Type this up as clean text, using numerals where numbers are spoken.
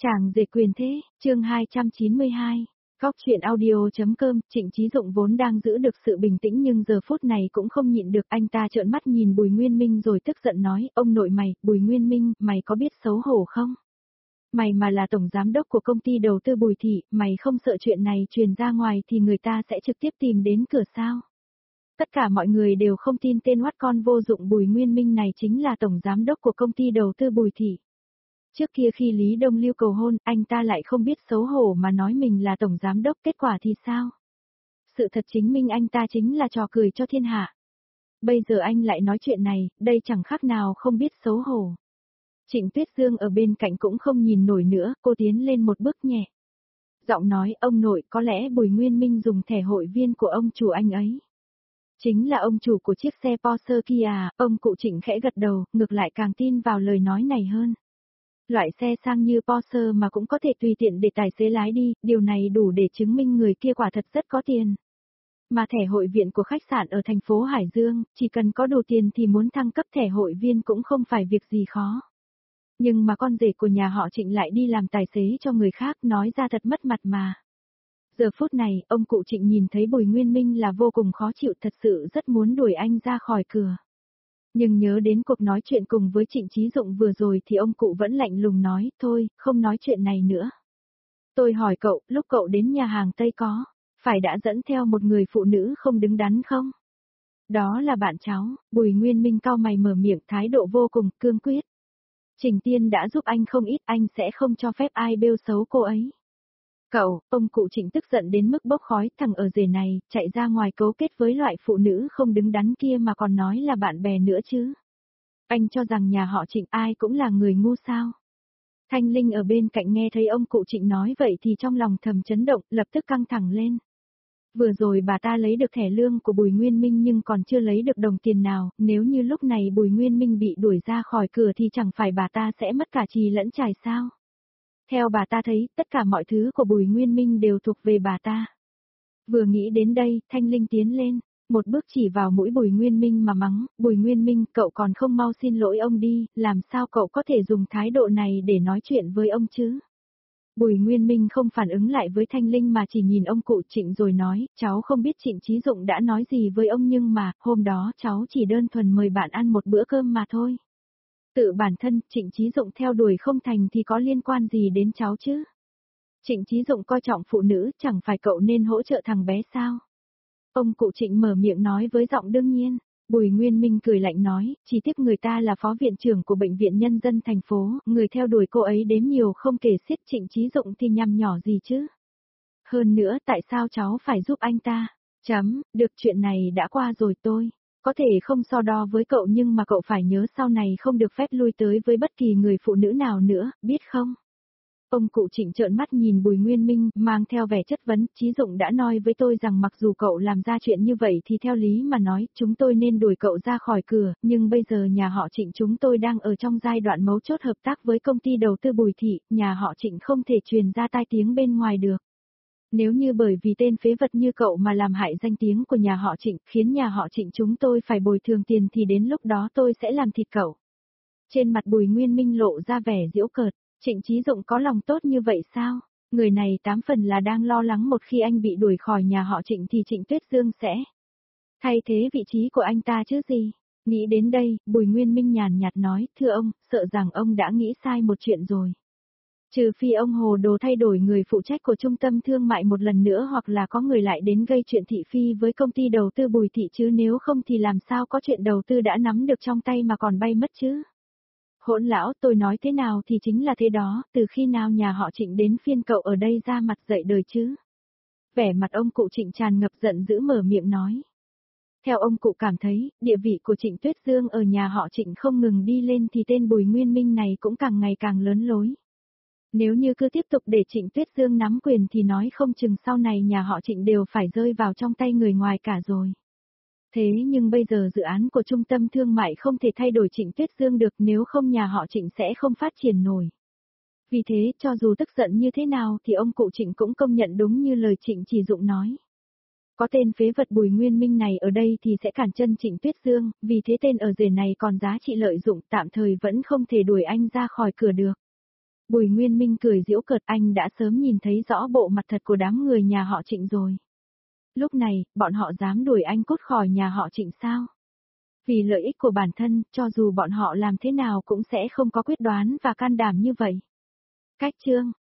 Chàng dệt quyền thế, chương 292. Góc chuyện audio.com, Trịnh Chí Dụng vốn đang giữ được sự bình tĩnh nhưng giờ phút này cũng không nhịn được, anh ta trợn mắt nhìn Bùi Nguyên Minh rồi tức giận nói, ông nội mày, Bùi Nguyên Minh, mày có biết xấu hổ không? Mày mà là tổng giám đốc của công ty đầu tư Bùi Thị, mày không sợ chuyện này truyền ra ngoài thì người ta sẽ trực tiếp tìm đến cửa sao? Tất cả mọi người đều không tin tên oát con vô dụng Bùi Nguyên Minh này chính là tổng giám đốc của công ty đầu tư Bùi Thị. Trước kia khi Lý Đông Lưu cầu hôn, anh ta lại không biết xấu hổ mà nói mình là tổng giám đốc, kết quả thì sao? Sự thật chứng minh anh ta chính là trò cười cho thiên hạ. Bây giờ anh lại nói chuyện này, đây chẳng khác nào không biết xấu hổ. Trịnh Tuyết Dương ở bên cạnh cũng không nhìn nổi nữa, cô tiến lên một bước nhẹ. Giọng nói, ông nội, có lẽ Bùi Nguyên Minh dùng thẻ hội viên của ông chủ anh ấy. Chính là ông chủ của chiếc xe Porsche kia à, ông cụ Trịnh khẽ gật đầu, ngược lại càng tin vào lời nói này hơn. Loại xe sang như Porsche mà cũng có thể tùy tiện để tài xế lái đi, điều này đủ để chứng minh người kia quả thật rất có tiền. Mà thẻ hội viên của khách sạn ở thành phố Hải Dương, chỉ cần có đủ tiền thì muốn thăng cấp thẻ hội viên cũng không phải việc gì khó. Nhưng mà con rể của nhà họ Trịnh lại đi làm tài xế cho người khác, nói ra thật mất mặt mà. Giờ phút này, ông cụ Trịnh nhìn thấy Bùi Nguyên Minh là vô cùng khó chịu, thật sự rất muốn đuổi anh ra khỏi cửa. Nhưng nhớ đến cuộc nói chuyện cùng với Trịnh Chí Dụng vừa rồi thì ông cụ vẫn lạnh lùng nói, thôi, không nói chuyện này nữa. Tôi hỏi cậu, lúc cậu đến nhà hàng Tây phải đã dẫn theo một người phụ nữ không đứng đắn không? Đó là bạn cháu, Bùi Nguyên Minh cau mày mở miệng, thái độ vô cùng cương quyết. Trình Tiên đã giúp anh không ít, anh sẽ không cho phép ai bêu xấu cô ấy. Cậu, ông cụ Trịnh tức giận đến mức bốc khói, thằng ở rể này, chạy ra ngoài cấu kết với loại phụ nữ không đứng đắn kia mà còn nói là bạn bè nữa chứ. Anh cho rằng nhà họ Trịnh ai cũng là người ngu sao. Thanh Linh ở bên cạnh nghe thấy ông cụ Trịnh nói vậy thì trong lòng thầm chấn động, lập tức căng thẳng lên. Vừa rồi bà ta lấy được thẻ lương của Bùi Nguyên Minh nhưng còn chưa lấy được đồng tiền nào, nếu như lúc này Bùi Nguyên Minh bị đuổi ra khỏi cửa thì chẳng phải bà ta sẽ mất cả chì lẫn chài sao. Theo bà ta thấy, tất cả mọi thứ của Bùi Nguyên Minh đều thuộc về bà ta. Vừa nghĩ đến đây, Thanh Linh tiến lên, một bước chỉ vào mũi Bùi Nguyên Minh mà mắng, Bùi Nguyên Minh, cậu còn không mau xin lỗi ông đi, làm sao cậu có thể dùng thái độ này để nói chuyện với ông chứ? Bùi Nguyên Minh không phản ứng lại với Thanh Linh mà chỉ nhìn ông cụ Trịnh rồi nói, cháu không biết Trịnh Chí Dụng đã nói gì với ông nhưng mà, hôm đó cháu chỉ đơn thuần mời bạn ăn một bữa cơm mà thôi. Tự bản thân, Trịnh Chí Dụng theo đuổi không thành thì có liên quan gì đến cháu chứ? Trịnh Chí Dụng coi trọng phụ nữ, chẳng phải cậu nên hỗ trợ thằng bé sao? Ông cụ Trịnh mở miệng nói với giọng đương nhiên. Bùi Nguyên Minh cười lạnh nói, chỉ tiếc người ta là phó viện trưởng của bệnh viện nhân dân thành phố, người theo đuổi cô ấy đếm nhiều không kể xiết, Trịnh Chí Dụng thì nhằm nhỏ gì chứ? Hơn nữa tại sao cháu phải giúp anh ta? Được, chuyện này đã qua rồi tôi. Có thể không so đo với cậu nhưng mà cậu phải nhớ sau này không được phép lui tới với bất kỳ người phụ nữ nào nữa, biết không? Ông cụ Trịnh trợn mắt nhìn Bùi Nguyên Minh, mang theo vẻ chất vấn, Chí Dụng đã nói với tôi rằng mặc dù cậu làm ra chuyện như vậy thì theo lý mà nói, chúng tôi nên đuổi cậu ra khỏi cửa, nhưng bây giờ nhà họ Trịnh chúng tôi đang ở trong giai đoạn mấu chốt hợp tác với công ty đầu tư Bùi Thị, nhà họ Trịnh không thể truyền ra tai tiếng bên ngoài được. Nếu như bởi vì tên phế vật như cậu mà làm hại danh tiếng của nhà họ Trịnh, khiến nhà họ Trịnh chúng tôi phải bồi thường tiền thì đến lúc đó tôi sẽ làm thịt cậu. Trên mặt Bùi Nguyên Minh lộ ra vẻ giễu cợt. Trịnh Chí Dụng có lòng tốt như vậy sao? Người này 8 phần là đang lo lắng một khi anh bị đuổi khỏi nhà họ Trịnh thì Trịnh Tuyết Dương sẽ thay thế vị trí của anh ta chứ gì? Nghĩ đến đây, Bùi Nguyên Minh nhàn nhạt nói, thưa ông, sợ rằng ông đã nghĩ sai một chuyện rồi. Trừ phi ông hồ đồ thay đổi người phụ trách của trung tâm thương mại một lần nữa hoặc là có người lại đến gây chuyện thị phi với công ty đầu tư Bùi Thị chứ nếu không thì làm sao có chuyện đầu tư đã nắm được trong tay mà còn bay mất chứ? Hỗn lão, tôi nói thế nào thì chính là thế đó, từ khi nào nhà họ Trịnh đến phiên cậu ở đây ra mặt dạy đời chứ? Vẻ mặt ông cụ Trịnh tràn ngập giận dữ mở miệng nói. Theo ông cụ cảm thấy, địa vị của Trịnh Tuyết Dương ở nhà họ Trịnh không ngừng đi lên thì tên Bùi Nguyên Minh này cũng càng ngày càng lớn lối. Nếu như cứ tiếp tục để Trịnh Tuyết Dương nắm quyền thì nói không chừng sau này nhà họ Trịnh đều phải rơi vào trong tay người ngoài cả rồi. Thế nhưng bây giờ dự án của trung tâm thương mại không thể thay đổi Trịnh Tuyết Dương được, nếu không nhà họ Trịnh sẽ không phát triển nổi. Vì thế, cho dù tức giận như thế nào thì ông cụ Trịnh cũng công nhận đúng như lời Trịnh Chí Dụng nói. Có tên phế vật Bùi Nguyên Minh này ở đây thì sẽ cản chân Trịnh Tuyết Dương, vì thế tên ở rể này còn giá trị lợi dụng, tạm thời vẫn không thể đuổi anh ra khỏi cửa được. Bùi Nguyên Minh cười giễu cợt, anh đã sớm nhìn thấy rõ bộ mặt thật của đám người nhà họ Trịnh rồi. Lúc này, bọn họ dám đuổi anh cút khỏi nhà họ Trịnh sao? Vì lợi ích của bản thân, cho dù bọn họ làm thế nào cũng sẽ không có quyết đoán và can đảm như vậy. Cách chương